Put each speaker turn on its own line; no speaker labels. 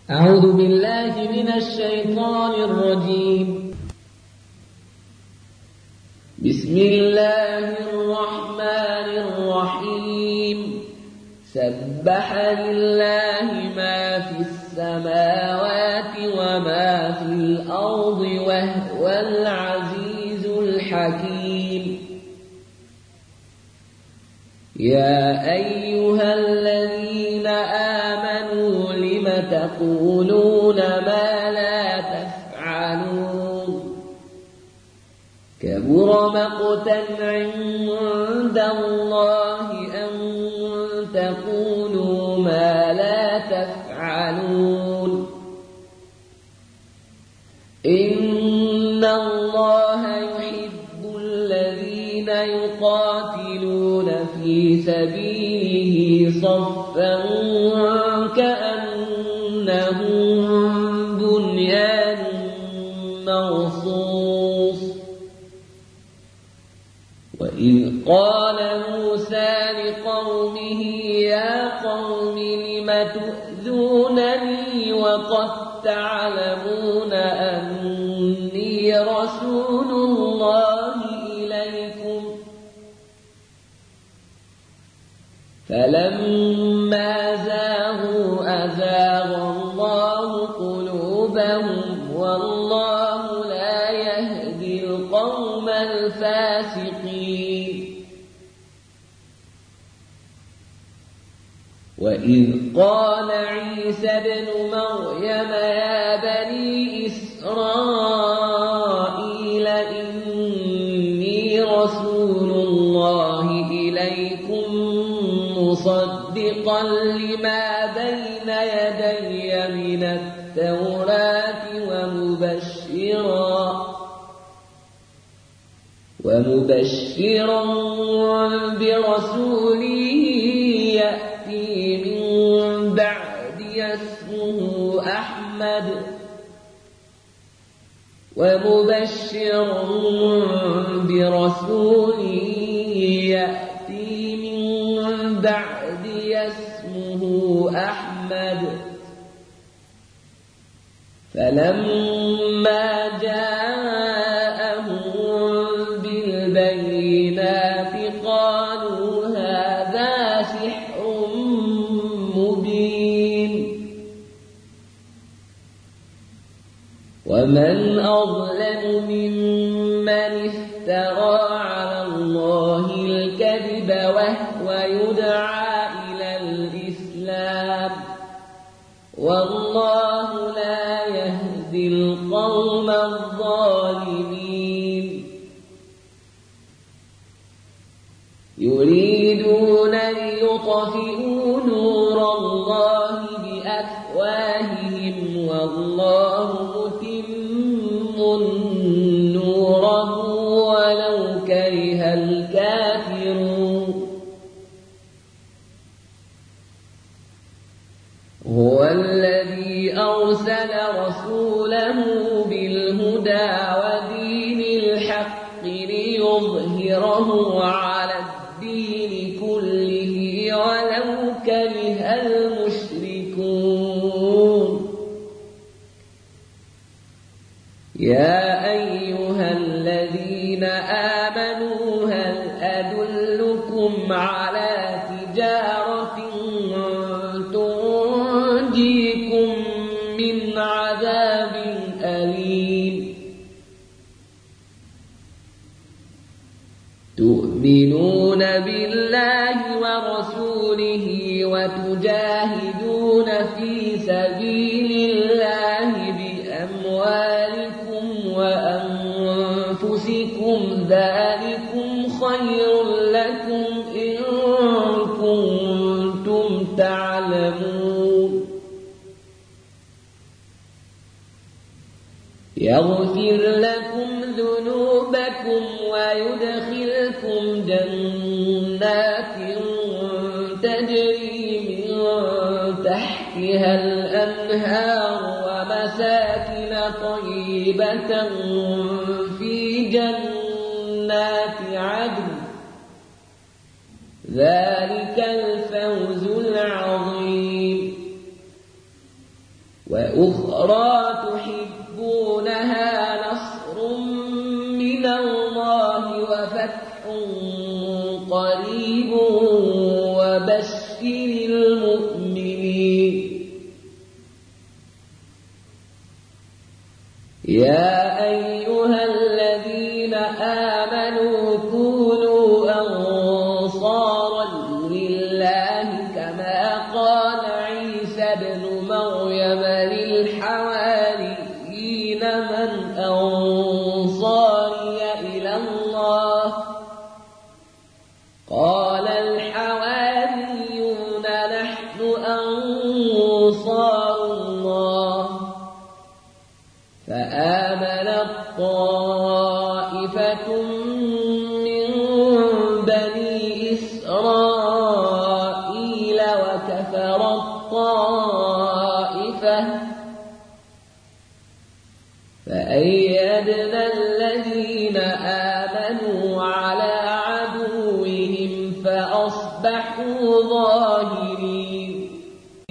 أعوذ بالله من الشيطان الرجيم. بسم الله الرحمن الرحيم. سبح لله ما في السماوات وما في الأرض وهو العزيز الحكيم. يا أيها الذين آمنوا لم تقولون ما لا تفعلون؟ كبر مقتا عند الله أن تقولوا ما لا تفعلون. إن الله يحب الذين يقاتلون في سبيله صفا كأنهم بنيان مرصوص. وإذ قال موسى لقومه يا قوم لم تؤذونني وقد تعلمون أني رسول الله إليكم؟ فلما زاغوا أزاغ الله قلوبهم والله لا يهدي القوم الفاسقين. وإذ قال عيسى ابن مريم يا بني إسرائيل إني رسول الله إليكم مصدقا لما بين يدي من التوراة ومبشرا برسول يأتي من بعدي اسمه أحمد فلما جاءهم بالبينات قالوا هذا سحر مبين. ومن أظلم ممن افترى على الله الكذب وهو يدعى إلى الإسلام والله لا يهدي القوم الظالمين. يريدون ليطفئوا نور الله بأفواههم والله متم نوره ولو كره الكافرون. هو الذي أرسل رسوله بالهدى ودين الحق ليظهره على الدين كله ولو كره المشركون. يا أيها الذين آمنوا هل أدلكم على تجارة تنجيكم من عذاب أليم؟ تؤمنون بالله ورسوله وتجاهدون في سبيل الله بأموالكم وأنفسكم ذلكم خير لكم إن كنتم تعلمون. يغفر لكم ذنوبكم ويدخلكم جنات تجري من تحتها الأنهار ومساكن طيبة في جنات عدن ذلك الفوز العظيم. وأخرى تحبونها نصر من الله وفتح قريب وبشر المؤمنين يا أيها الذين آمنوا كونوا أنصارا لله كما قال عيسى ابن مريم للحواريين من أنصاري إلى الله قال الحواريون نحن أنصار الله فآمنت طائفة من بني إسرائيل وكفرت طائفة فأيدنا الذين آمنوا على عدوهم فأصبحوا ظاهرين